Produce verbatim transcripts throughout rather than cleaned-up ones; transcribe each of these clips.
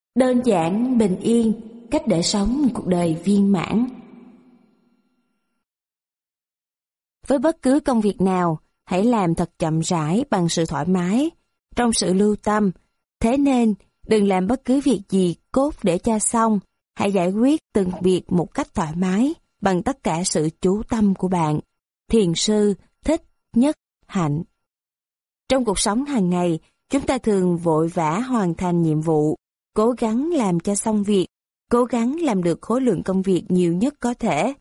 Đơn giản, bình yên, cách để sống một cuộc đời viên mãn. Với bất cứ công việc nào, hãy làm thật chậm rãi bằng sự thoải mái, trong sự lưu tâm. Thế nên, đừng làm bất cứ việc gì cốt để cho xong. Hãy giải quyết từng việc một cách thoải mái, bằng tất cả sự chú tâm của bạn. Thiền sư Thích Nhất Hạnh. Trong cuộc sống hàng ngày, chúng ta thường vội vã hoàn thành nhiệm vụ, cố gắng làm cho xong việc, cố gắng làm được khối lượng công việc nhiều nhất có thể.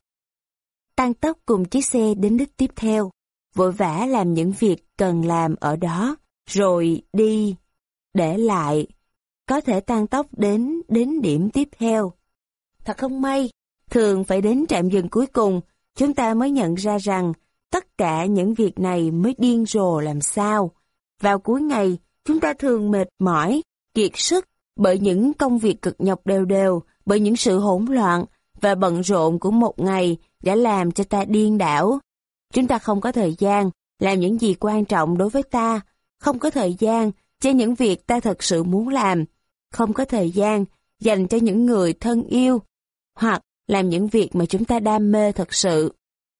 Tăng tốc cùng chiếc xe đến đích tiếp theo, vội vã làm những việc cần làm ở đó, rồi đi, để lại, có thể tăng tốc đến đến điểm tiếp theo. Thật không may, thường phải đến trạm dừng cuối cùng, chúng ta mới nhận ra rằng tất cả những việc này mới điên rồ làm sao. Vào cuối ngày, chúng ta thường mệt mỏi, kiệt sức bởi những công việc cực nhọc đều đều, bởi những sự hỗn loạn và bận rộn của một ngày đã làm cho ta điên đảo. Chúng ta không có thời gian làm những gì quan trọng đối với ta, không có thời gian cho những việc ta thật sự muốn làm, không có thời gian dành cho những người thân yêu, hoặc làm những việc mà chúng ta đam mê thật sự.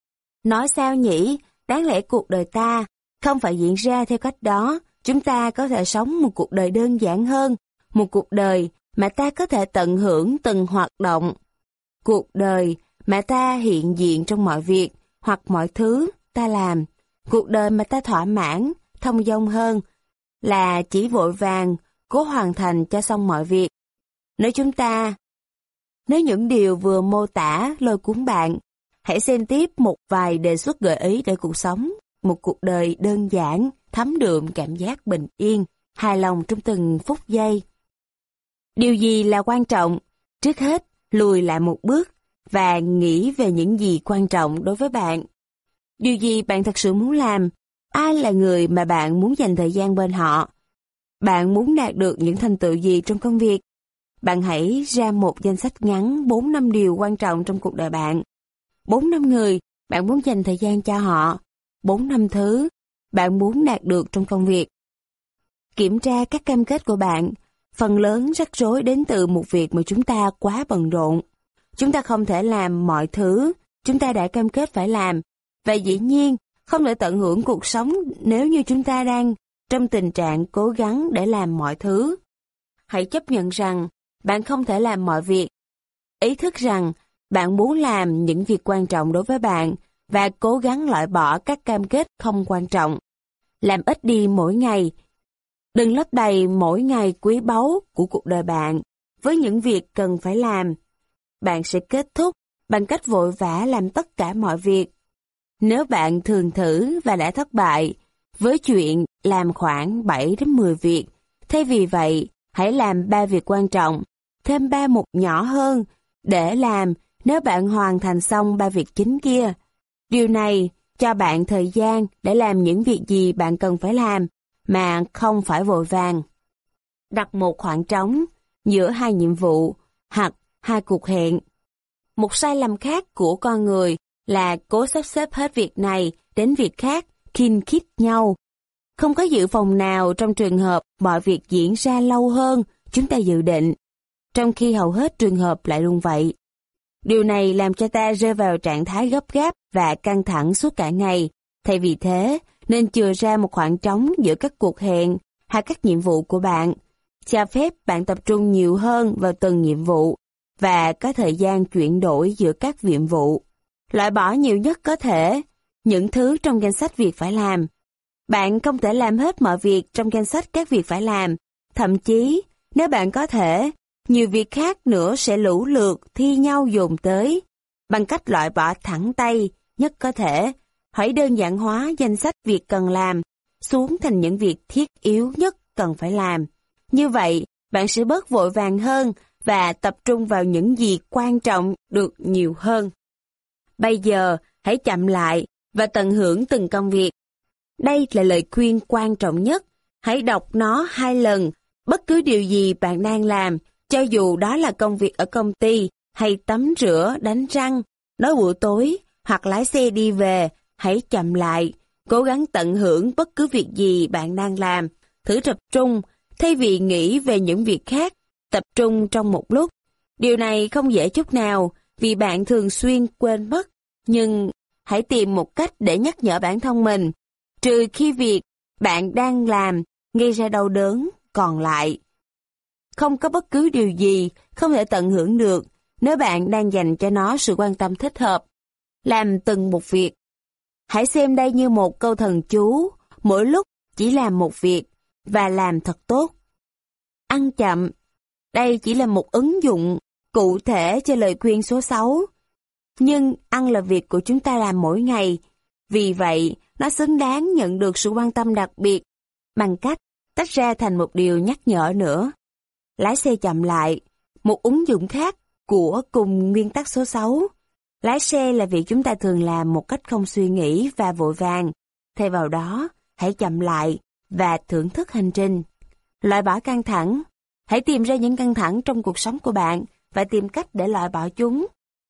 Nói sao nhỉ, đáng lẽ cuộc đời ta không phải diễn ra theo cách đó, chúng ta có thể sống một cuộc đời đơn giản hơn, một cuộc đời mà ta có thể tận hưởng từng hoạt động. Cuộc đời mà ta hiện diện trong mọi việc hoặc mọi thứ ta làm. Cuộc đời mà ta thỏa mãn, thông dong hơn là chỉ vội vàng, cố hoàn thành cho xong mọi việc. Nếu chúng ta, nếu những điều vừa mô tả lôi cuốn bạn, hãy xem tiếp một vài đề xuất gợi ý để cuộc sống một cuộc đời đơn giản, thấm đượm cảm giác bình yên, hài lòng trong từng phút giây. Điều gì là quan trọng? Trước hết, lùi lại một bước và nghĩ về những gì quan trọng đối với bạn. Điều gì bạn thật sự muốn làm? Ai là người mà bạn muốn dành thời gian bên họ? Bạn muốn đạt được những thành tựu gì trong công việc? Bạn hãy ra một danh sách ngắn bốn năm điều quan trọng trong cuộc đời bạn. bốn năm người bạn muốn dành thời gian cho họ. bốn năm thứ bạn muốn đạt được trong công việc. Kiểm tra các cam kết của bạn. Phần lớn rắc rối đến từ một việc mà chúng ta quá bận rộn. Chúng ta không thể làm mọi thứ chúng ta đã cam kết phải làm. Và dĩ nhiên, không thể tận hưởng cuộc sống nếu như chúng ta đang trong tình trạng cố gắng để làm mọi thứ. Hãy chấp nhận rằng bạn không thể làm mọi việc. Ý thức rằng bạn muốn làm những việc quan trọng đối với bạn và cố gắng loại bỏ các cam kết không quan trọng. Làm ít đi mỗi ngày. Đừng lấp đầy mỗi ngày quý báu của cuộc đời bạn với những việc cần phải làm. Bạn sẽ kết thúc bằng cách vội vã làm tất cả mọi việc. Nếu bạn thường thử và đã thất bại với chuyện làm khoảng bảy đến mười việc, thay vì vậy, hãy làm ba việc quan trọng, thêm ba mục nhỏ hơn để làm nếu bạn hoàn thành xong ba việc chính kia. Điều này cho bạn thời gian để làm những việc gì bạn cần phải làm mà không phải vội vàng. Đặt một khoảng trống giữa hai nhiệm vụ hoặc hai cuộc hẹn. Một sai lầm khác của con người là cố sắp xếp hết việc này đến việc khác, kin khít nhau. Không có dự phòng nào trong trường hợp mọi việc diễn ra lâu hơn chúng ta dự định, trong khi hầu hết trường hợp lại luôn vậy. Điều này làm cho ta rơi vào trạng thái gấp gáp và căng thẳng suốt cả ngày. Thay vì thế, nên chừa ra một khoảng trống giữa các cuộc hẹn hay các nhiệm vụ của bạn, cho phép bạn tập trung nhiều hơn vào từng nhiệm vụ và có thời gian chuyển đổi giữa các nhiệm vụ. Loại bỏ nhiều nhất có thể những thứ trong danh sách việc phải làm. Bạn không thể làm hết mọi việc trong danh sách các việc phải làm. Thậm chí, nếu bạn có thể, nhiều việc khác nữa sẽ lũ lượt thi nhau dồn tới. Bằng cách loại bỏ thẳng tay nhất có thể, hãy đơn giản hóa danh sách việc cần làm xuống thành những việc thiết yếu nhất cần phải làm. Như vậy, bạn sẽ bớt vội vàng hơn và tập trung vào những gì quan trọng được nhiều hơn. Bây giờ, hãy chậm lại và tận hưởng từng công việc. Đây là lời khuyên quan trọng nhất. Hãy đọc nó hai lần. Bất cứ điều gì bạn đang làm, cho dù đó là công việc ở công ty, hay tắm rửa, đánh răng, nói buổi tối, hoặc lái xe đi về, hãy chậm lại, cố gắng tận hưởng bất cứ việc gì bạn đang làm. Thử tập trung, thay vì nghĩ về những việc khác, tập trung trong một lúc. Điều này không dễ chút nào vì bạn thường xuyên quên mất, nhưng hãy tìm một cách để nhắc nhở bản thân mình, trừ khi việc bạn đang làm gây ra đau đớn, còn lại. Không có bất cứ điều gì không thể tận hưởng được nếu bạn đang dành cho nó sự quan tâm thích hợp. Làm từng một việc. Hãy xem đây như một câu thần chú, mỗi lúc chỉ làm một việc và làm thật tốt. Ăn chậm. Đây chỉ là một ứng dụng cụ thể cho lời khuyên số sáu. Nhưng ăn là việc của chúng ta làm mỗi ngày. Vì vậy, nó xứng đáng nhận được sự quan tâm đặc biệt bằng cách tách ra thành một điều nhắc nhở nữa. Lái xe chậm lại, một ứng dụng khác của cùng nguyên tắc số sáu. Lái xe là việc chúng ta thường làm một cách không suy nghĩ và vội vàng. Thay vào đó, hãy chậm lại và thưởng thức hành trình. Loại bỏ căng thẳng. Hãy tìm ra những căng thẳng trong cuộc sống của bạn và tìm cách để loại bỏ chúng.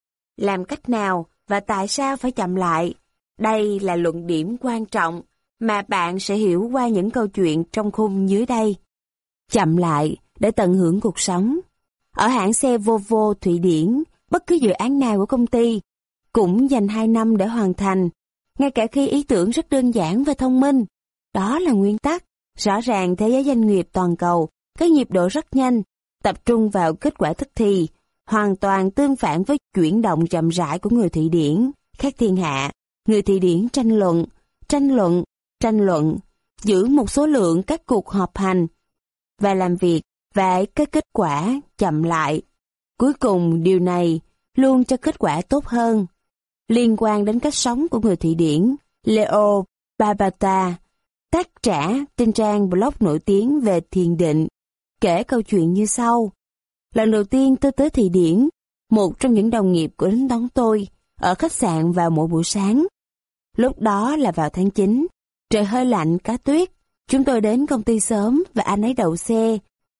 Làm cách nào và tại sao phải chậm lại? Đây là luận điểm quan trọng mà bạn sẽ hiểu qua những câu chuyện trong khung dưới đây. Chậm lại để tận hưởng cuộc sống. Ở hãng xe Volvo Thụy Điển, bất cứ dự án nào của công ty cũng dành hai năm để hoàn thành, ngay cả khi ý tưởng rất đơn giản và thông minh. Đó là nguyên tắc. Rõ ràng thế giới doanh nghiệp toàn cầu có nhịp độ rất nhanh, tập trung vào kết quả tức thì, hoàn toàn tương phản với chuyển động chậm rãi của người Thụy Điển. Khác thiên hạ, người Thụy Điển tranh luận, tranh luận, tranh luận, giữ một số lượng các cuộc họp hành và làm việc và cái kết quả chậm lại. Cuối cùng điều này luôn cho kết quả tốt hơn. Liên quan đến cách sống của người Thụy Điển, Leo Babauta, tác giả trên trang blog nổi tiếng về thiền định, kể câu chuyện như sau. Lần đầu tiên tôi tới Thụy Điển, một trong những đồng nghiệp của đến đón tôi ở khách sạn vào mỗi buổi sáng. Lúc đó là vào tháng chín, trời hơi lạnh cá tuyết. Chúng tôi đến công ty sớm và anh ấy đậu xe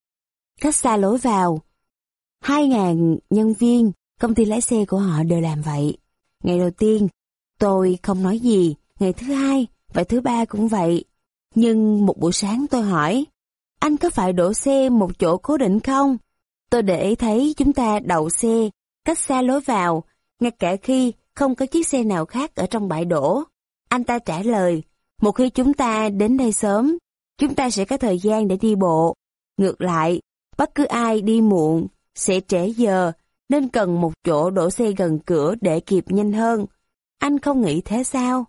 cách xa lối vào. Hai ngàn nhân viên, công ty lái xe của họ đều làm vậy. Ngày đầu tiên, tôi không nói gì. Ngày thứ hai và thứ ba cũng vậy. Nhưng một buổi sáng tôi hỏi, anh có phải đổ xe một chỗ cố định không? Tôi để ý thấy chúng ta đậu xe cách xa lối vào, ngay cả khi không có chiếc xe nào khác ở trong bãi đổ. Anh ta trả lời, một khi chúng ta đến đây sớm, chúng ta sẽ có thời gian để đi bộ. Ngược lại, bất cứ ai đi muộn sẽ trễ giờ, nên cần một chỗ đổ xe gần cửa để kịp nhanh hơn. Anh không nghĩ thế sao?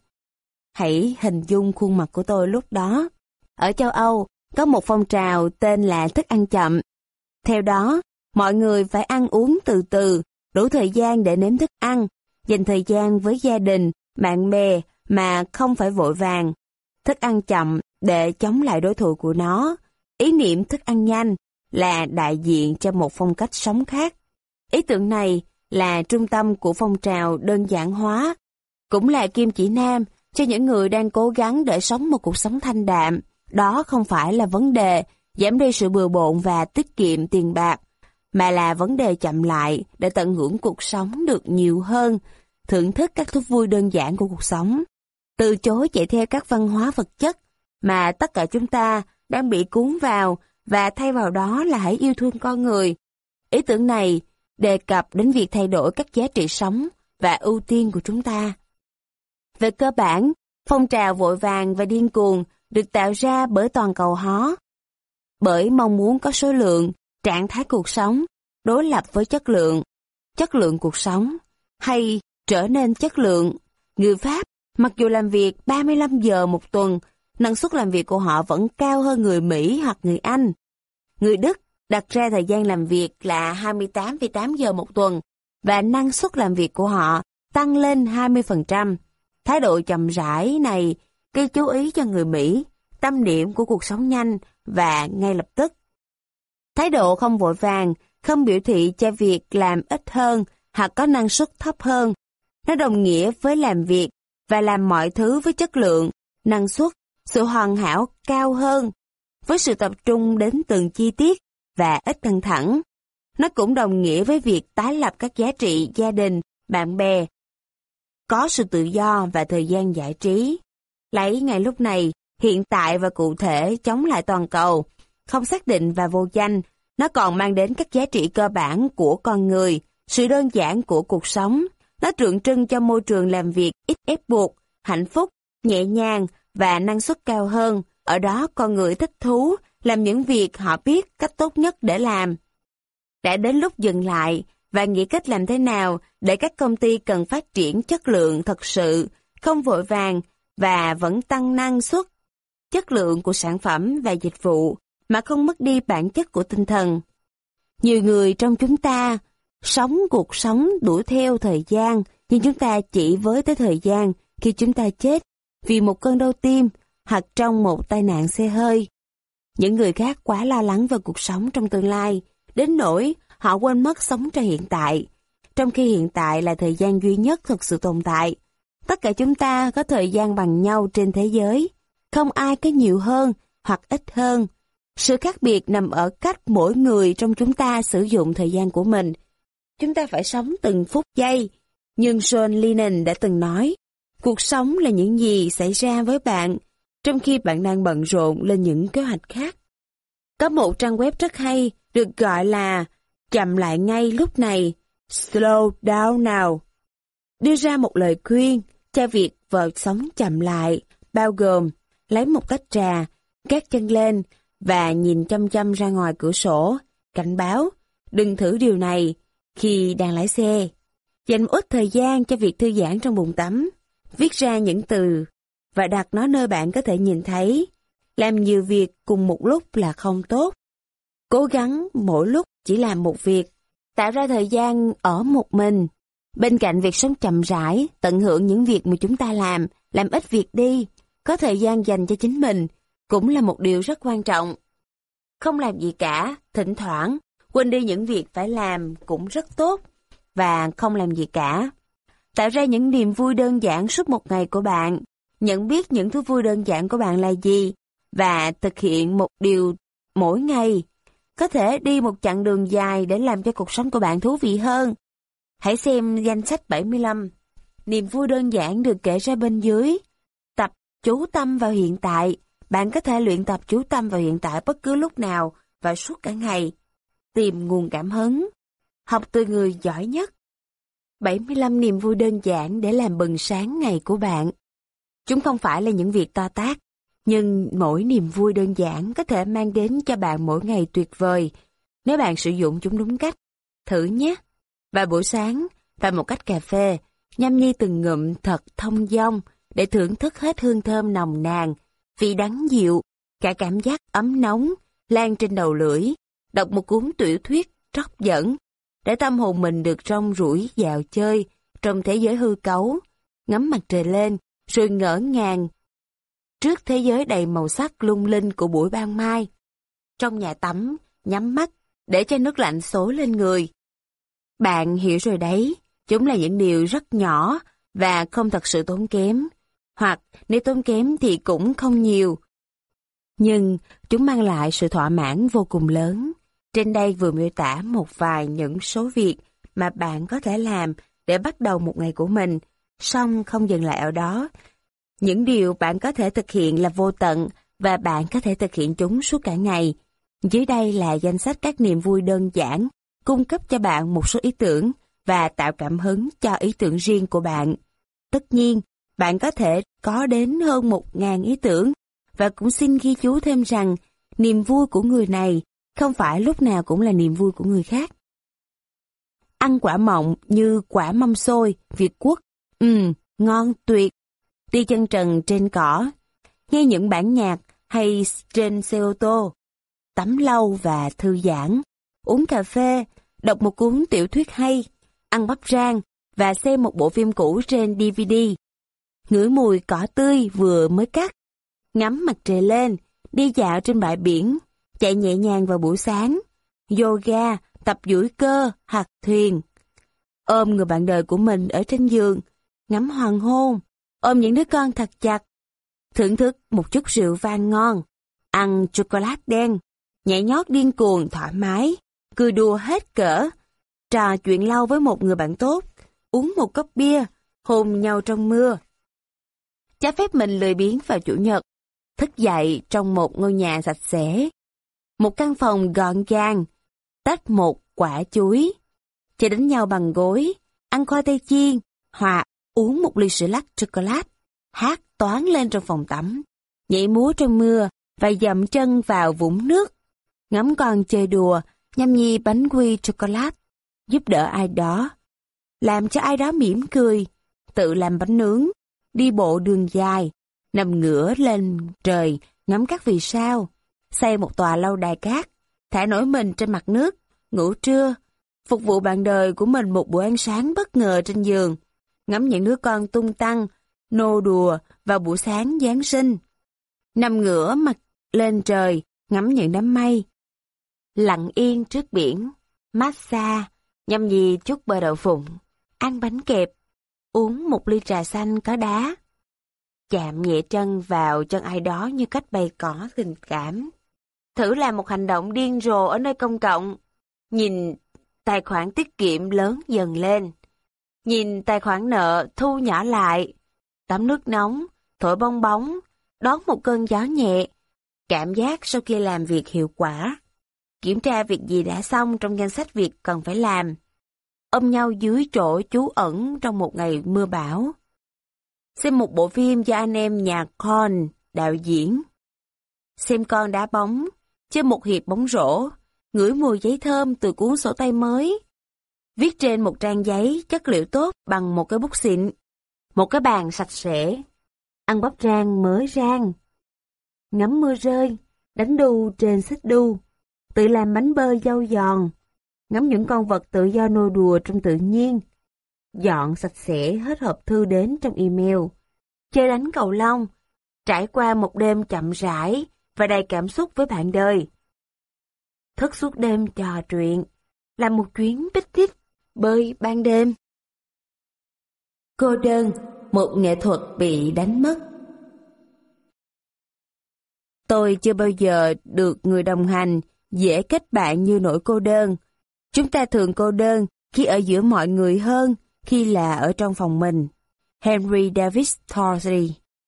Hãy hình dung khuôn mặt của tôi lúc đó. Ở châu Âu, có một phong trào tên là thức ăn chậm. Theo đó, mọi người phải ăn uống từ từ, đủ thời gian để nếm thức ăn, dành thời gian với gia đình, bạn bè mà không phải vội vàng. Thức ăn chậm để chống lại đối thủ của nó. Ý niệm thức ăn nhanh là đại diện cho một phong cách sống khác. Ý tưởng này là trung tâm của phong trào đơn giản hóa, cũng là kim chỉ nam cho những người đang cố gắng để sống một cuộc sống thanh đạm. Đó không phải là vấn đề giảm đi sự bừa bộn và tiết kiệm tiền bạc, mà là vấn đề chậm lại để tận hưởng cuộc sống được nhiều hơn, thưởng thức các thú vui đơn giản của cuộc sống. Từ chối chạy theo các văn hóa vật chất mà tất cả chúng ta đang bị cuốn vào, và thay vào đó là hãy yêu thương con người. Ý tưởng này đề cập đến việc thay đổi các giá trị sống và ưu tiên của chúng ta. Về cơ bản, phong trào vội vàng và điên cuồng được tạo ra bởi toàn cầu hóa, bởi mong muốn có số lượng, trạng thái cuộc sống đối lập với chất lượng, chất lượng cuộc sống hay trở nên chất lượng. Người Pháp, mặc dù làm việc ba mươi lăm giờ một tuần, năng suất làm việc của họ vẫn cao hơn người Mỹ hoặc người Anh. Người Đức đặt ra thời gian làm việc là hai mươi tám phẩy tám giờ một tuần và năng suất làm việc của họ tăng lên hai mươi phần trăm. Thái độ chậm rãi này gây chú ý cho người Mỹ, tâm điểm của cuộc sống nhanh và ngay lập tức. Thái độ không vội vàng không biểu thị cho việc làm ít hơn hoặc có năng suất thấp hơn. Nó đồng nghĩa với làm việc và làm mọi thứ với chất lượng, năng suất, sự hoàn hảo cao hơn, với sự tập trung đến từng chi tiết và ít căng thẳng. Nó cũng đồng nghĩa với việc tái lập các giá trị gia đình, bạn bè, có sự tự do và thời gian giải trí. Lấy ngay lúc này, hiện tại và cụ thể chống lại toàn cầu, không xác định và vô danh, Nó còn mang đến các giá trị cơ bản của con người, sự đơn giản của cuộc sống. Nó tượng trưng cho môi trường làm việc ít ép buộc, hạnh phúc, nhẹ nhàng và năng suất cao hơn. Ở đó con người thích thú, làm những việc họ biết cách tốt nhất để làm. Đã đến lúc dừng lại và nghĩ cách làm thế nào để các công ty cần phát triển chất lượng thật sự, không vội vàng và vẫn tăng năng suất, chất lượng của sản phẩm và dịch vụ mà không mất đi bản chất của tinh thần. Nhiều người trong chúng ta sống cuộc sống đuổi theo thời gian, nhưng chúng ta chỉ với tới thời gian khi chúng ta chết vì một cơn đau tim hoặc trong một tai nạn xe hơi. Những người khác quá lo lắng về cuộc sống trong tương lai, đến nỗi họ quên mất sống cho hiện tại, trong khi hiện tại là thời gian duy nhất thực sự tồn tại. Tất cả chúng ta có thời gian bằng nhau trên thế giới, không ai có nhiều hơn hoặc ít hơn. Sự khác biệt nằm ở cách mỗi người trong chúng ta sử dụng thời gian của mình. Chúng ta phải sống từng phút giây, nhưng John Lennon đã từng nói, cuộc sống là những gì xảy ra với bạn, trong khi bạn đang bận rộn lên những kế hoạch khác. Có một trang web rất hay, được gọi là Chậm lại ngay lúc này, Slow down now, đưa ra một lời khuyên cho việc vợ sống chậm lại, bao gồm lấy một tách trà, gác chân lên và nhìn chăm chăm ra ngoài cửa sổ, cảnh báo, đừng thử điều này khi đang lái xe. Dành một ít thời gian cho việc thư giãn trong bồn tắm, viết ra những từ và đặt nó nơi bạn có thể nhìn thấy. Làm nhiều việc cùng một lúc là không tốt. Cố gắng mỗi lúc chỉ làm một việc, tạo ra thời gian ở một mình. Bên cạnh việc sống chậm rãi, tận hưởng những việc mà chúng ta làm, làm ít việc đi, có thời gian dành cho chính mình, cũng là một điều rất quan trọng. Không làm gì cả, thỉnh thoảng, quên đi những việc phải làm cũng rất tốt, và không làm gì cả. Tạo ra những niềm vui đơn giản suốt một ngày của bạn, nhận biết những thú vui đơn giản của bạn là gì, và thực hiện một điều mỗi ngày. Có thể đi một chặng đường dài để làm cho cuộc sống của bạn thú vị hơn. Hãy xem danh sách bảy mươi lăm. Niềm vui đơn giản được kể ra bên dưới. Tập chú tâm vào hiện tại. Bạn có thể luyện tập chú tâm vào hiện tại bất cứ lúc nào và suốt cả ngày. Tìm nguồn cảm hứng. Học từ người giỏi nhất. bảy mươi lăm niềm vui đơn giản để làm bừng sáng ngày của bạn. Chúng không phải là những việc to tát, nhưng mỗi niềm vui đơn giản có thể mang đến cho bạn mỗi ngày tuyệt vời nếu bạn sử dụng chúng đúng cách. Thử nhé! Vào buổi sáng, pha một cách cà phê, nhâm nhi từng ngụm thật thông dong để thưởng thức hết hương thơm nồng nàn, vị đắng dịu, cả cảm giác ấm nóng, lan trên đầu lưỡi. Đọc một cuốn tiểu thuyết tróc dẫn, để tâm hồn mình được rong ruổi dạo chơi trong thế giới hư cấu, ngắm mặt trời lên, rồi ngỡ ngàng trước thế giới đầy màu sắc lung linh của buổi ban mai. Trong nhà tắm, nhắm mắt, để cho nước lạnh xối lên người. Bạn hiểu rồi đấy, chúng là những điều rất nhỏ và không thật sự tốn kém, hoặc nếu tốn kém thì cũng không nhiều. Nhưng chúng mang lại sự thỏa mãn vô cùng lớn. Trên đây vừa miêu tả một vài những số việc mà bạn có thể làm để bắt đầu một ngày của mình, song không dừng lại ở đó. Những điều bạn có thể thực hiện là vô tận và bạn có thể thực hiện chúng suốt cả ngày. Dưới đây là danh sách các niềm vui đơn giản, cung cấp cho bạn một số ý tưởng và tạo cảm hứng cho ý tưởng riêng của bạn. Tất nhiên, bạn có thể có đến hơn một ngàn ý tưởng, và cũng xin ghi chú thêm rằng niềm vui của người này không phải lúc nào cũng là niềm vui của người khác. Ăn quả mọng như quả mâm xôi, Việt Quốc. Ừm, ngon tuyệt. Đi chân trần trên cỏ, nghe những bản nhạc hay trên xe ô tô, tắm lâu và thư giãn, uống cà phê, đọc một cuốn tiểu thuyết hay, ăn bắp rang và xem một bộ phim cũ trên đê vê đê, ngửi mùi cỏ tươi vừa mới cắt, ngắm mặt trời lên, đi dạo trên bãi biển, chạy nhẹ nhàng vào buổi sáng, yoga, tập duỗi cơ hoặc thuyền, ôm người bạn đời của mình ở trên giường, ngắm hoàng hôn, ôm những đứa con thật chặt, thưởng thức một chút rượu vang ngon, ăn chocolate đen, nhảy nhót điên cuồng thoải mái, cười đùa hết cỡ, trò chuyện lâu với một người bạn tốt, uống một cốc bia, hôn nhau trong mưa. Cho phép mình lười biếng vào chủ nhật, thức dậy trong một ngôi nhà sạch sẽ, một căn phòng gọn gàng, tách một quả chuối, chơi đánh nhau bằng gối, ăn khoai tây chiên, hoặc uống một ly sữa lắc chocolate, hát toáng lên trong phòng tắm, nhảy múa trong mưa và dậm chân vào vũng nước, ngắm con chơi đùa, nhâm nhi bánh quy chocolate, giúp đỡ ai đó, làm cho ai đó mỉm cười, tự làm bánh nướng, đi bộ đường dài, nằm ngửa lên trời ngắm các vì sao, xây một tòa lâu đài cát, thả nổi mình trên mặt nước, ngủ trưa, phục vụ bạn đời của mình một bữa ăn sáng bất ngờ trên giường, ngắm những đứa con tung tăng, nô đùa vào buổi sáng Giáng sinh, nằm ngửa mặt lên trời, ngắm những đám mây, lặng yên trước biển, massage, nhâm nhi chút bơ đậu phụng, ăn bánh kẹp, uống một ly trà xanh có đá, chạm nhẹ chân vào chân ai đó như cách bày tỏ tình cảm. Thử làm một hành động điên rồ ở nơi công cộng, nhìn tài khoản tiết kiệm lớn dần lên, nhìn tài khoản nợ thu nhỏ lại, tắm nước nóng, thổi bong bóng, đón một cơn gió nhẹ, cảm giác sau khi làm việc hiệu quả, kiểm tra việc gì đã xong trong danh sách việc cần phải làm, ôm nhau dưới chỗ trú ẩn trong một ngày mưa bão, xem một bộ phim do anh em nhà Coen đạo diễn, xem con đá bóng, chơi một hiệp bóng rổ, ngửi mùi giấy thơm từ cuốn sổ tay mới, viết trên một trang giấy chất liệu tốt bằng một cái bút xịn, một cái bàn sạch sẽ, ăn bắp rang mới rang, ngắm mưa rơi, đánh đu trên xích đu, tự làm bánh bơ dâu giòn, ngắm những con vật tự do nô đùa trong tự nhiên, dọn sạch sẽ hết hộp thư đến trong email, chơi đánh cầu lông, trải qua một đêm chậm rãi và đầy cảm xúc với bạn đời. Thức suốt đêm trò chuyện, làm một chuyến pích thích, bơi ban đêm. Cô đơn, một nghệ thuật bị đánh mất. Tôi chưa bao giờ được người đồng hành, dễ kết bạn như nỗi cô đơn. Chúng ta thường cô đơn khi ở giữa mọi người hơn khi là ở trong phòng mình. Henry David Thoreau.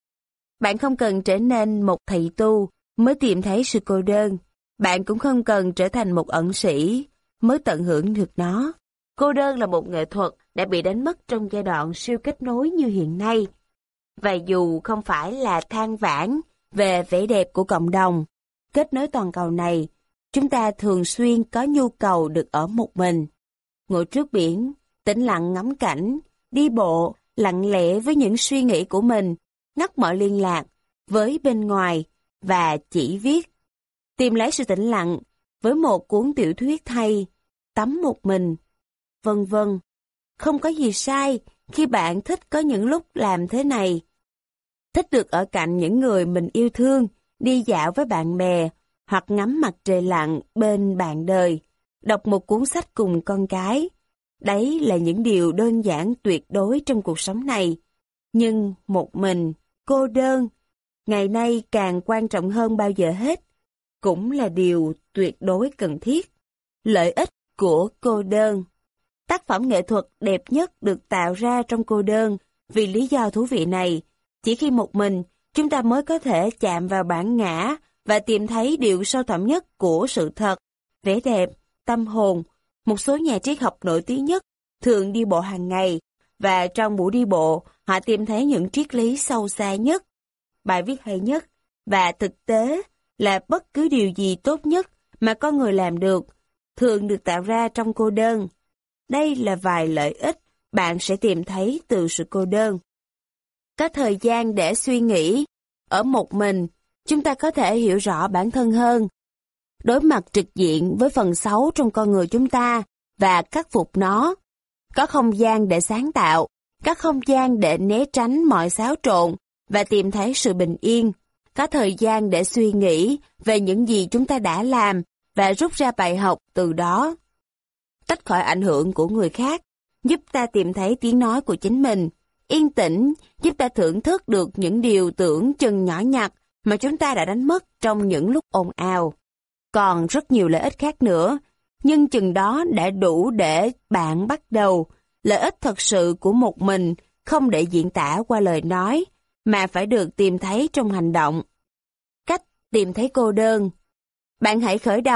Bạn không cần trở nên một thầy tu mới tìm thấy sự cô đơn. Bạn cũng không cần trở thành một ẩn sĩ mới tận hưởng được nó. Cô đơn là một nghệ thuật đã bị đánh mất trong giai đoạn siêu kết nối như hiện nay. Và dù không phải là than vãn về vẻ đẹp của cộng đồng, kết nối toàn cầu này, chúng ta thường xuyên có nhu cầu được ở một mình. Ngồi trước biển, tĩnh lặng ngắm cảnh, đi bộ, lặng lẽ với những suy nghĩ của mình, ngắt mọi liên lạc với bên ngoài và chỉ viết. Tìm lấy sự tĩnh lặng với một cuốn tiểu thuyết thay, tắm một mình, vân vân. Không có gì sai khi bạn thích có những lúc làm thế này. Thích được ở cạnh những người mình yêu thương, đi dạo với bạn bè, hoặc ngắm mặt trời lặn bên bạn đời, đọc một cuốn sách cùng con cái. Đấy là những điều đơn giản tuyệt đối trong cuộc sống này. Nhưng một mình, cô đơn, ngày nay càng quan trọng hơn bao giờ hết, cũng là điều tuyệt đối cần thiết. Lợi ích của cô đơn. Tác phẩm nghệ thuật đẹp nhất được tạo ra trong cô đơn vì lý do thú vị này. Chỉ khi một mình, chúng ta mới có thể chạm vào bản ngã và tìm thấy điều sâu thẳm nhất của sự thật, vẻ đẹp, tâm hồn. Một số nhà triết học nổi tiếng nhất thường đi bộ hàng ngày, và trong buổi đi bộ, họ tìm thấy những triết lý sâu xa nhất, bài viết hay nhất, và thực tế là bất cứ điều gì tốt nhất mà con người làm được, thường được tạo ra trong cô đơn. Đây là vài lợi ích bạn sẽ tìm thấy từ sự cô đơn. Có thời gian để suy nghĩ. Ở một mình, chúng ta có thể hiểu rõ bản thân hơn, đối mặt trực diện với phần xấu trong con người chúng ta và khắc phục nó. Có không gian để sáng tạo, có không gian để né tránh mọi xáo trộn và tìm thấy sự bình yên. Có thời gian để suy nghĩ về những gì chúng ta đã làm và rút ra bài học từ đó. Tách khỏi ảnh hưởng của người khác, giúp ta tìm thấy tiếng nói của chính mình. Yên tĩnh, giúp ta thưởng thức được những điều tưởng chừng nhỏ nhặt mà chúng ta đã đánh mất trong những lúc ồn ào. Còn rất nhiều lợi ích khác nữa, nhưng chừng đó đã đủ để bạn bắt đầu. Lợi ích thật sự của một mình không để diễn tả qua lời nói, mà phải được tìm thấy trong hành động. Cách tìm thấy cô đơn. Bạn hãy khởi đầu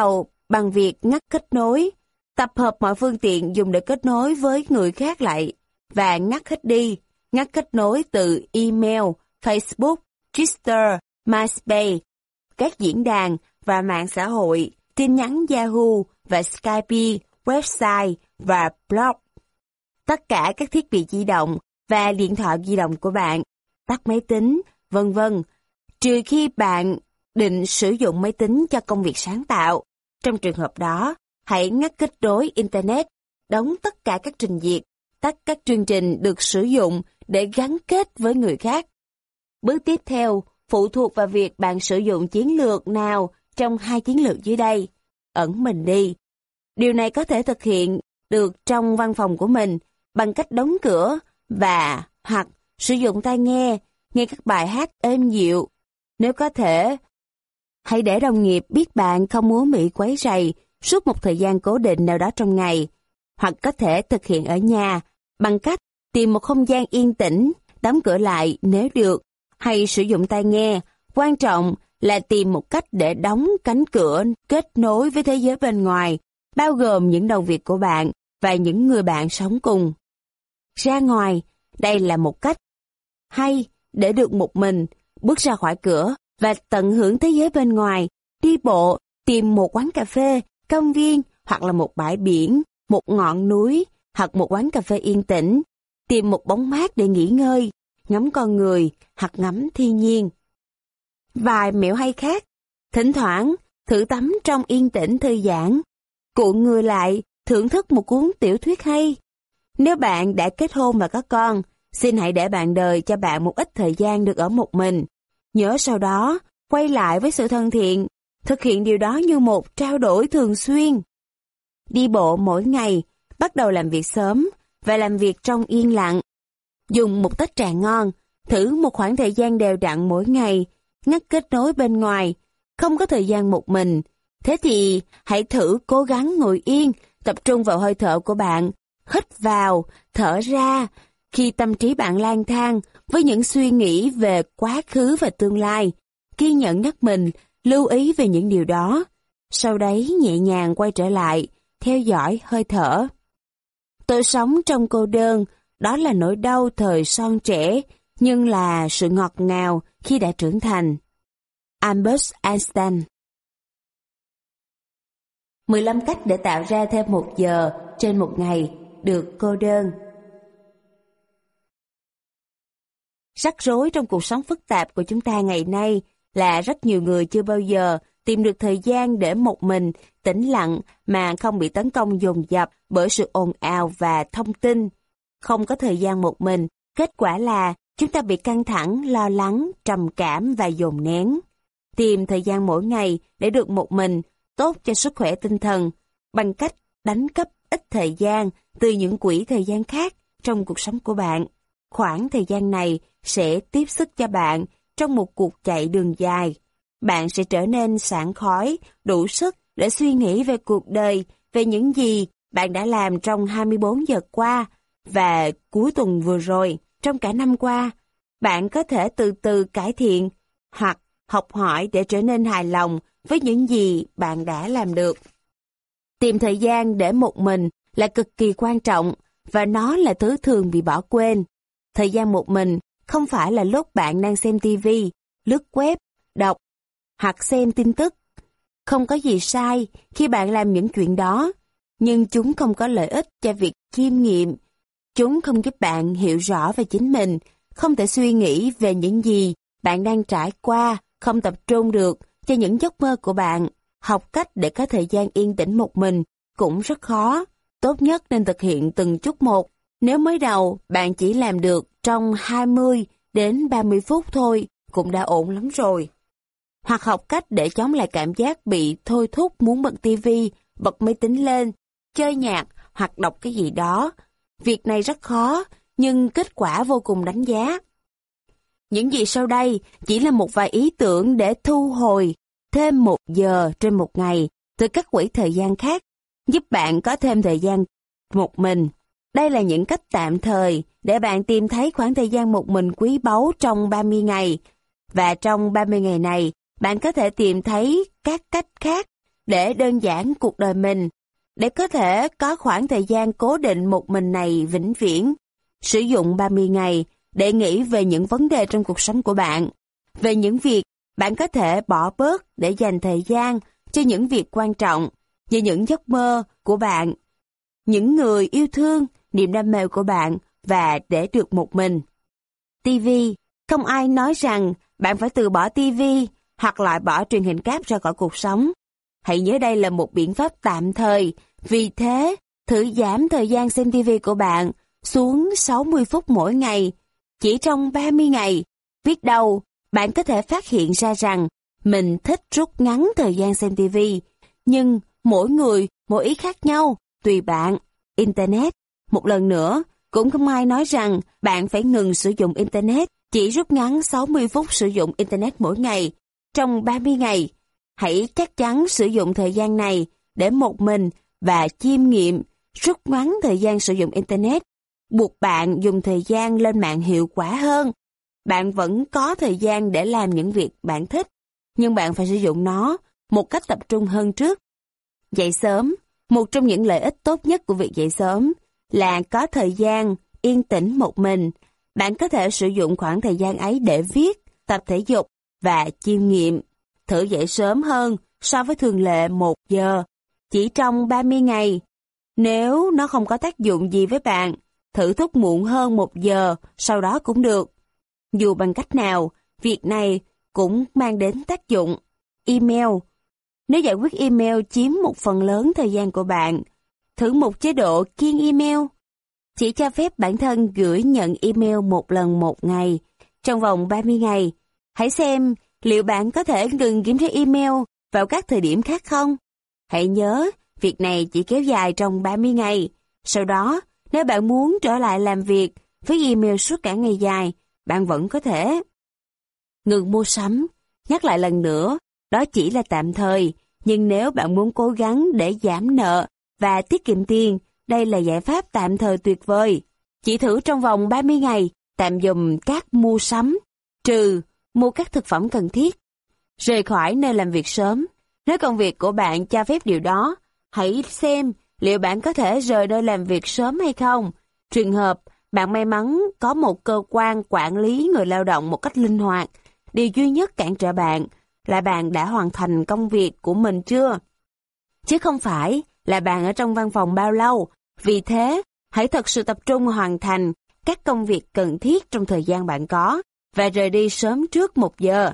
bằng việc ngắt kết nối, tập hợp mọi phương tiện dùng để kết nối với người khác lại và ngắt hết đi, ngắt kết nối từ email, Facebook, Twitter, MySpace, các diễn đàn và mạng xã hội, tin nhắn Yahoo và Skype, website và blog. Tất cả các thiết bị di động và điện thoại di động của bạn, tắt máy tính, vân vân, trừ khi bạn định sử dụng máy tính cho công việc sáng tạo. Trong trường hợp đó, hãy ngắt kết nối Internet, đóng tất cả các trình duyệt, tắt các chương trình được sử dụng để gắn kết với người khác. Bước tiếp theo phụ thuộc vào việc bạn sử dụng chiến lược nào trong hai chiến lược dưới đây. Ẩn mình đi. Điều này có thể thực hiện được trong văn phòng của mình bằng cách đóng cửa và hoặc sử dụng tai nghe, nghe các bài hát êm dịu. Nếu có thể, hãy để đồng nghiệp biết bạn không muốn bị quấy rầy suốt một thời gian cố định nào đó trong ngày, hoặc có thể thực hiện ở nhà bằng cách tìm một không gian yên tĩnh, đóng cửa lại nếu được, hay sử dụng tai nghe. Quan trọng là tìm một cách để đóng cánh cửa kết nối với thế giới bên ngoài, bao gồm những đồng việc của bạn và những người bạn sống cùng. Ra ngoài, đây là một cách hay để được một mình, bước ra khỏi cửa và tận hưởng thế giới bên ngoài, đi bộ, tìm một quán cà phê, công viên hoặc là một bãi biển, một ngọn núi hoặc một quán cà phê yên tĩnh, tìm một bóng mát để nghỉ ngơi, ngắm con người hoặc ngắm thiên nhiên. Vài mẹo hay khác, thỉnh thoảng thử tắm trong yên tĩnh thư giãn, cuộn người lại, thưởng thức một cuốn tiểu thuyết hay. Nếu bạn đã kết hôn và có con, xin hãy để bạn đời cho bạn một ít thời gian được ở một mình. Nhớ sau đó, quay lại với sự thân thiện, thực hiện điều đó như một trao đổi thường xuyên. Đi bộ mỗi ngày, bắt đầu làm việc sớm và làm việc trong yên lặng. Dùng một tách trà ngon, thử một khoảng thời gian đều đặn mỗi ngày, ngắt kết nối bên ngoài, không có thời gian một mình. Thế thì hãy thử cố gắng ngồi yên, tập trung vào hơi thở của bạn, hít vào, thở ra. Khi tâm trí bạn lang thang với những suy nghĩ về quá khứ và tương lai, kiên nhẫn nhắc mình lưu ý về những điều đó. Sau đấy nhẹ nhàng quay trở lại, theo dõi hơi thở. Tôi sống trong cô đơn, đó là nỗi đau thời son trẻ, nhưng là sự ngọt ngào khi đã trưởng thành. Albert Einstein. mười lăm cách để tạo ra thêm một giờ trên một ngày được cô đơn. Rắc rối trong cuộc sống phức tạp của chúng ta ngày nay là rất nhiều người chưa bao giờ tìm được thời gian để một mình, tĩnh lặng mà không bị tấn công dồn dập bởi sự ồn ào và thông tin. Không có thời gian một mình, kết quả là chúng ta bị căng thẳng, lo lắng, trầm cảm và dồn nén. Tìm thời gian mỗi ngày để được một mình, tốt cho sức khỏe tinh thần, bằng cách đánh cắp ít thời gian từ những quỹ thời gian khác trong cuộc sống của bạn. Khoảng thời gian này sẽ tiếp sức cho bạn trong một cuộc chạy đường dài. Bạn sẽ trở nên sảng khoái, đủ sức để suy nghĩ về cuộc đời, về những gì bạn đã làm trong hai mươi bốn giờ qua và cuối tuần vừa rồi, trong cả năm qua. Bạn có thể từ từ cải thiện hoặc học hỏi để trở nên hài lòng với những gì bạn đã làm được. Tìm thời gian để một mình là cực kỳ quan trọng và nó là thứ thường bị bỏ quên. Thời gian một mình không phải là lúc bạn đang xem ti vi, lướt web, đọc hoặc xem tin tức. Không có gì sai khi bạn làm những chuyện đó, nhưng chúng không có lợi ích cho việc chiêm nghiệm. Chúng không giúp bạn hiểu rõ về chính mình, không thể suy nghĩ về những gì bạn đang trải qua, không tập trung được cho những giấc mơ của bạn. Học cách để có thời gian yên tĩnh một mình cũng rất khó. Tốt nhất nên thực hiện từng chút một. Nếu mới đầu bạn chỉ làm được trong hai mươi đến ba mươi phút thôi cũng đã ổn lắm rồi. Hoặc học cách để chống lại cảm giác bị thôi thúc muốn bật ti vi, bật máy tính lên, chơi nhạc hoặc đọc cái gì đó. Việc này rất khó, nhưng kết quả vô cùng đáng giá. Những gì sau đây chỉ là một vài ý tưởng để thu hồi thêm một giờ trên một ngày từ các quỹ thời gian khác, giúp bạn có thêm thời gian một mình. Đây là những cách tạm thời để bạn tìm thấy khoảng thời gian một mình quý báu trong ba mươi ngày. Và trong ba mươi ngày này, bạn có thể tìm thấy các cách khác để đơn giản cuộc đời mình, để có thể có khoảng thời gian cố định một mình này vĩnh viễn. Sử dụng ba mươi ngày để nghĩ về những vấn đề trong cuộc sống của bạn, về những việc bạn có thể bỏ bớt để dành thời gian cho những việc quan trọng, về những giấc mơ của bạn, những người yêu thương, niềm đam mê của bạn và để được một mình. ti vi. Không ai nói rằng bạn phải từ bỏ ti vi hoặc loại bỏ truyền hình cáp ra khỏi cuộc sống. Hãy nhớ đây là một biện pháp tạm thời, vì thế thử giảm thời gian xem ti vi của bạn xuống sáu mươi phút mỗi ngày. Chỉ trong ba mươi ngày, biết đâu bạn có thể phát hiện ra rằng mình thích rút ngắn thời gian xem ti vi. Nhưng mỗi người mỗi ý khác nhau, tùy bạn. Internet. Một lần nữa, cũng không ai nói rằng bạn phải ngừng sử dụng Internet, chỉ rút ngắn sáu mươi phút sử dụng Internet mỗi ngày. Trong ba mươi ngày, hãy chắc chắn sử dụng thời gian này để một mình và chiêm nghiệm, rút ngắn thời gian sử dụng Internet, buộc bạn dùng thời gian lên mạng hiệu quả hơn. Bạn vẫn có thời gian để làm những việc bạn thích, nhưng bạn phải sử dụng nó một cách tập trung hơn trước. Dậy sớm. Một trong những lợi ích tốt nhất của việc dậy sớm là có thời gian yên tĩnh một mình. Bạn có thể sử dụng khoảng thời gian ấy để viết, tập thể dục và chiêm nghiệm. Thử dậy sớm hơn so với thường lệ một giờ, chỉ trong ba mươi ngày. Nếu nó không có tác dụng gì với bạn, thử thức muộn hơn một giờ, sau đó cũng được. Dù bằng cách nào, việc này cũng mang đến tác dụng. Email. Nếu giải quyết email chiếm một phần lớn thời gian của bạn, thử một chế độ kiêng email. Chỉ cho phép bản thân gửi nhận email một lần một ngày, trong vòng ba mươi ngày. Hãy xem liệu bạn có thể ngừng kiểm tra email vào các thời điểm khác không. Hãy nhớ, việc này chỉ kéo dài trong ba mươi ngày. Sau đó, nếu bạn muốn trở lại làm việc với email suốt cả ngày dài, bạn vẫn có thể. Ngừng mua sắm. Nhắc lại lần nữa, đó chỉ là tạm thời, nhưng nếu bạn muốn cố gắng để giảm nợ và tiết kiệm tiền, đây là giải pháp tạm thời tuyệt vời. Chỉ thử trong vòng ba mươi ngày, tạm dừng các mua sắm, trừ mua các thực phẩm cần thiết. Rời khỏi nơi làm việc sớm. Nếu công việc của bạn cho phép điều đó, hãy xem liệu bạn có thể rời nơi làm việc sớm hay không. Trường hợp bạn may mắn có một cơ quan quản lý người lao động một cách linh hoạt, điều duy nhất cản trở bạn là bạn đã hoàn thành công việc của mình chưa, chứ không phải là bạn ở trong văn phòng bao lâu. Vì thế, hãy thật sự tập trung hoàn thành các công việc cần thiết trong thời gian bạn có và rời đi sớm trước một giờ.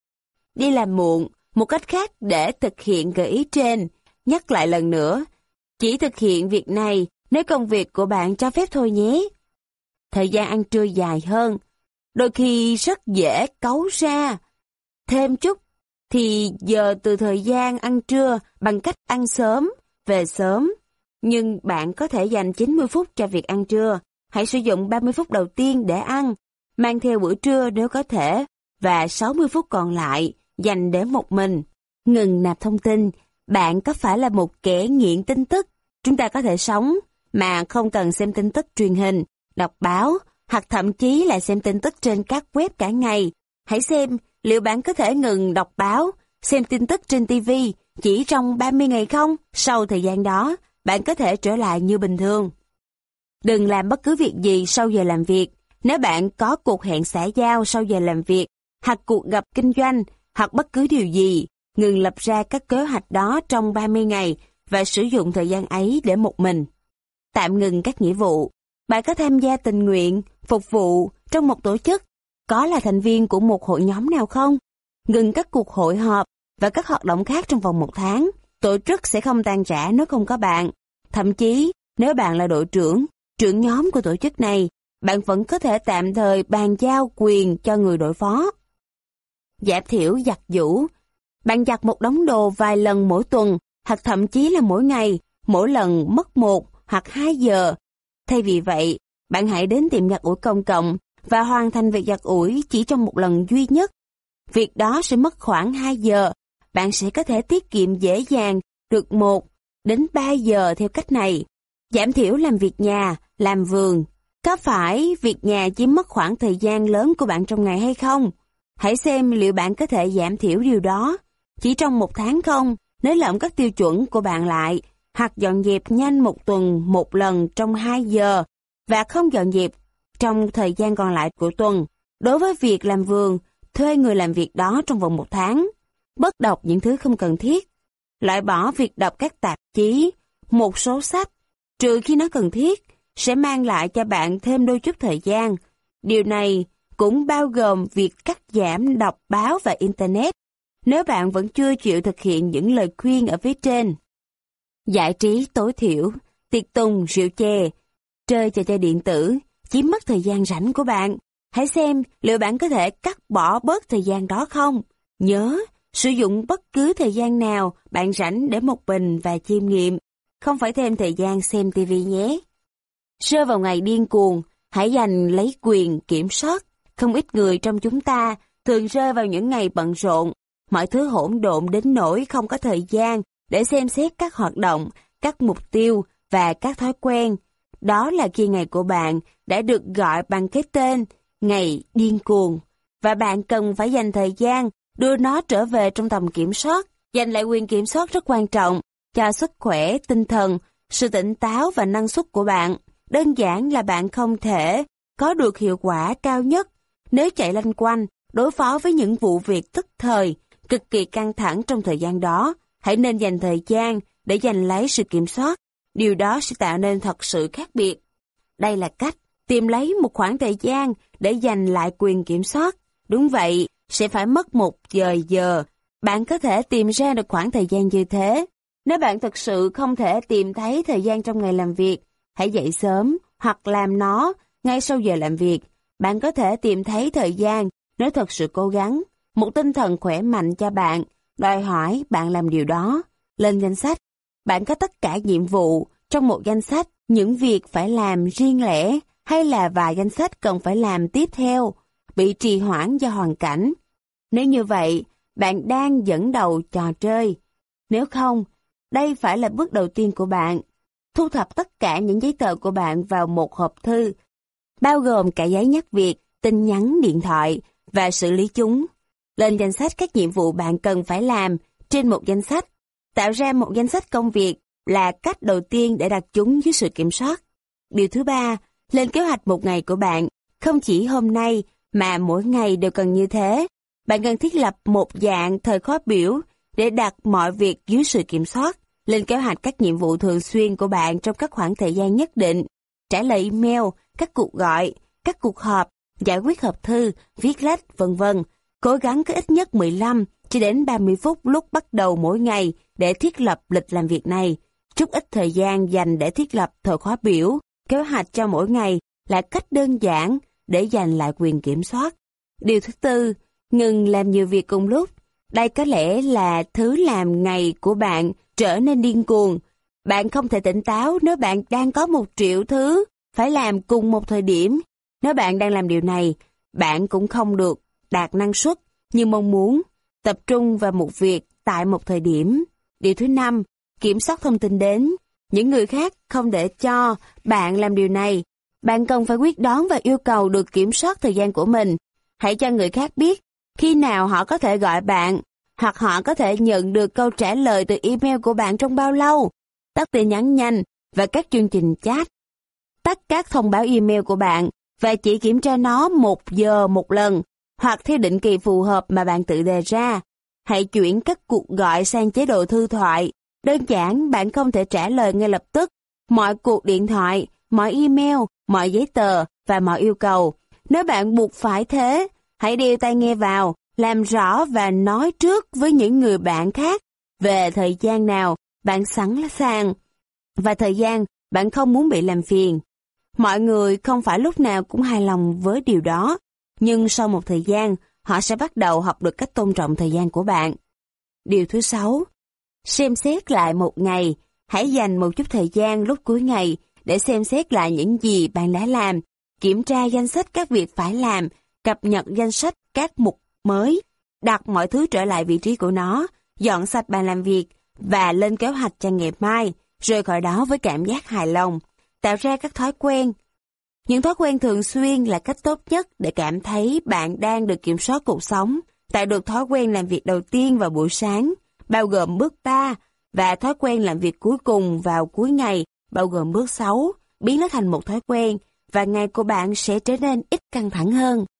Đi làm muộn. Một cách khác để thực hiện gợi ý trên, nhắc lại lần nữa, chỉ thực hiện việc này nếu công việc của bạn cho phép thôi nhé. Thời gian ăn trưa dài hơn. Đôi khi rất dễ cấu ra thêm chút thì giờ từ thời gian ăn trưa bằng cách ăn sớm, về sớm. Nhưng bạn có thể dành chín mươi phút cho việc ăn trưa. Hãy sử dụng ba mươi phút đầu tiên để ăn, mang theo bữa trưa nếu có thể, và sáu mươi phút còn lại dành để một mình. Ngừng nạp thông tin. Bạn có phải là một kẻ nghiện tin tức? Chúng ta có thể sống mà không cần xem tin tức truyền hình, đọc báo, hoặc thậm chí là xem tin tức trên các web cả ngày. Hãy xem liệu bạn có thể ngừng đọc báo, xem tin tức trên ti vi chỉ trong ba mươi ngày không? Sau thời gian đó, bạn có thể trở lại như bình thường. Đừng làm bất cứ việc gì sau giờ làm việc. Nếu bạn có cuộc hẹn xã giao sau giờ làm việc, hoặc cuộc gặp kinh doanh, hoặc bất cứ điều gì, ngừng lập ra các kế hoạch đó trong ba mươi ngày và sử dụng thời gian ấy để một mình. Tạm ngừng các nghĩa vụ. Bạn có tham gia tình nguyện, phục vụ trong một tổ chức, có là thành viên của một hội nhóm nào không? Ngừng các cuộc hội họp và các hoạt động khác trong vòng một tháng. Tổ chức sẽ không tan rã nếu không có bạn. Thậm chí, nếu bạn là đội trưởng, trưởng nhóm của tổ chức này, bạn vẫn có thể tạm thời bàn giao quyền cho người đội phó. Giảm thiểu giặt giũ. Bạn giặt một đống đồ vài lần mỗi tuần, hoặc thậm chí là mỗi ngày, mỗi lần mất một hoặc hai giờ. Thay vì vậy, bạn hãy đến tiệm giặt ủi công cộng và hoàn thành việc giặt ủi chỉ trong một lần duy nhất. Việc đó sẽ mất khoảng hai giờ. Bạn sẽ có thể tiết kiệm dễ dàng được một đến ba giờ theo cách này. Giảm thiểu làm việc nhà, làm vườn. Có phải việc nhà chiếm mất khoảng thời gian lớn của bạn trong ngày hay không? Hãy xem liệu bạn có thể giảm thiểu điều đó. Chỉ trong một tháng không, nới lỏng các tiêu chuẩn của bạn lại, hoặc dọn dẹp nhanh một tuần một lần trong hai giờ, và không dọn dẹp trong thời gian còn lại của tuần. Đối với việc làm vườn, thuê người làm việc đó trong vòng một tháng. Bớt đọc những thứ không cần thiết. Loại bỏ việc đọc các tạp chí, một số sách, trừ khi nó cần thiết, sẽ mang lại cho bạn thêm đôi chút thời gian. Điều này cũng bao gồm việc cắt giảm đọc báo và Internet, nếu bạn vẫn chưa chịu thực hiện những lời khuyên ở phía trên. Giải trí tối thiểu, tiệc tùng, rượu chè, chơi trò chơi điện tử, chiếm mất thời gian rảnh của bạn. Hãy xem liệu bạn có thể cắt bỏ bớt thời gian đó không. Nhớ, sử dụng bất cứ thời gian nào bạn rảnh để một mình và chiêm nghiệm, không phải thêm thời gian xem ti vi nhé. Rơi vào ngày điên cuồng, hãy giành lấy quyền kiểm soát. Không ít người trong chúng ta thường rơi vào những ngày bận rộn, mọi thứ hỗn độn đến nỗi không có thời gian để xem xét các hoạt động, các mục tiêu và các thói quen. Đó là khi ngày của bạn đã được gọi bằng cái tên ngày điên cuồng, và bạn cần phải dành thời gian đưa nó trở về trong tầm kiểm soát. Giành lại quyền kiểm soát rất quan trọng cho sức khỏe, tinh thần, sự tỉnh táo và năng suất của bạn. Đơn giản là bạn không thể có được hiệu quả cao nhất nếu chạy lanh quanh, đối phó với những vụ việc tức thời, cực kỳ căng thẳng trong thời gian đó. Hãy nên dành thời gian để giành lấy sự kiểm soát. Điều đó sẽ tạo nên thật sự khác biệt. Đây là cách tìm lấy một khoảng thời gian để giành lại quyền kiểm soát. Đúng vậy, sẽ phải mất một giờ giờ. Bạn có thể tìm ra được khoảng thời gian như thế. Nếu bạn thực sự không thể tìm thấy thời gian trong ngày làm việc, hãy dậy sớm hoặc làm nó ngay sau giờ làm việc. Bạn có thể tìm thấy thời gian nếu thật sự cố gắng. Một tinh thần khỏe mạnh cho bạn đòi hỏi bạn làm điều đó. Lên danh sách. Bạn có tất cả nhiệm vụ trong một danh sách, những việc phải làm riêng lẻ hay là vài danh sách cần phải làm tiếp theo, bị trì hoãn do hoàn cảnh. Nếu như vậy, bạn đang dẫn đầu trò chơi. Nếu không, đây phải là bước đầu tiên của bạn. Thu thập tất cả những giấy tờ của bạn vào một hộp thư, bao gồm cả giấy nhắc việc, tin nhắn, điện thoại, và xử lý chúng. Lên danh sách các nhiệm vụ bạn cần phải làm trên một danh sách. Tạo ra một danh sách công việc là cách đầu tiên để đặt chúng dưới sự kiểm soát. Điều thứ ba, lên kế hoạch một ngày của bạn. Không chỉ hôm nay, mà mỗi ngày đều cần như thế. Bạn cần thiết lập một dạng thời khóa biểu để đặt mọi việc dưới sự kiểm soát. Lên kế hoạch các nhiệm vụ thường xuyên của bạn trong các khoảng thời gian nhất định. Trả lời email, các cuộc gọi, các cuộc họp, giải quyết hộp thư, viết lách, vân vân. Cố gắng có ít nhất mười lăm cho đến ba mươi phút lúc bắt đầu mỗi ngày để thiết lập lịch làm việc này. Chút ít thời gian dành để thiết lập thời khóa biểu, kế hoạch cho mỗi ngày là cách đơn giản để giành lại quyền kiểm soát. Điều thứ tư, ngừng làm nhiều việc cùng lúc. Đây có lẽ là thứ làm ngày của bạn trở nên điên cuồng. Bạn không thể tỉnh táo nếu bạn đang có một triệu thứ phải làm cùng một thời điểm. Nếu bạn đang làm điều này, bạn cũng không được đạt năng suất như mong muốn, tập trung vào một việc tại một thời điểm. Điều thứ năm, kiểm soát thông tin đến. Những người khác không để cho bạn làm điều này. Bạn cần phải quyết đoán và yêu cầu được kiểm soát thời gian của mình. Hãy cho người khác biết khi nào họ có thể gọi bạn, hoặc họ có thể nhận được câu trả lời từ email của bạn trong bao lâu. Tắt tin nhắn nhanh và các chương trình chat. Tắt các thông báo email của bạn và chỉ kiểm tra nó một giờ một lần, hoặc theo định kỳ phù hợp mà bạn tự đề ra. Hãy chuyển các cuộc gọi sang chế độ thư thoại. Đơn giản, bạn không thể trả lời ngay lập tức mọi cuộc điện thoại, mọi email, mọi giấy tờ và mọi yêu cầu. Nếu bạn buộc phải thế, hãy đeo tai nghe vào, làm rõ và nói trước với những người bạn khác về thời gian nào bạn sẵn sàng và thời gian bạn không muốn bị làm phiền. Mọi người không phải lúc nào cũng hài lòng với điều đó, nhưng sau một thời gian, họ sẽ bắt đầu học được cách tôn trọng thời gian của bạn. Điều thứ sáu, xem xét lại một ngày. Hãy dành một chút thời gian lúc cuối ngày để xem xét lại những gì bạn đã làm, kiểm tra danh sách các việc phải làm, cập nhật danh sách các mục mới, đặt mọi thứ trở lại vị trí của nó, dọn sạch bàn làm việc và lên kế hoạch cho ngày mai, rời khỏi đó với cảm giác hài lòng. Tạo ra các thói quen. Những thói quen thường xuyên là cách tốt nhất để cảm thấy bạn đang được kiểm soát cuộc sống. Tạo được thói quen làm việc đầu tiên vào buổi sáng bao gồm bước ba, và thói quen làm việc cuối cùng vào cuối ngày, bao gồm bước sáu, biến nó thành một thói quen, và ngày của bạn sẽ trở nên ít căng thẳng hơn.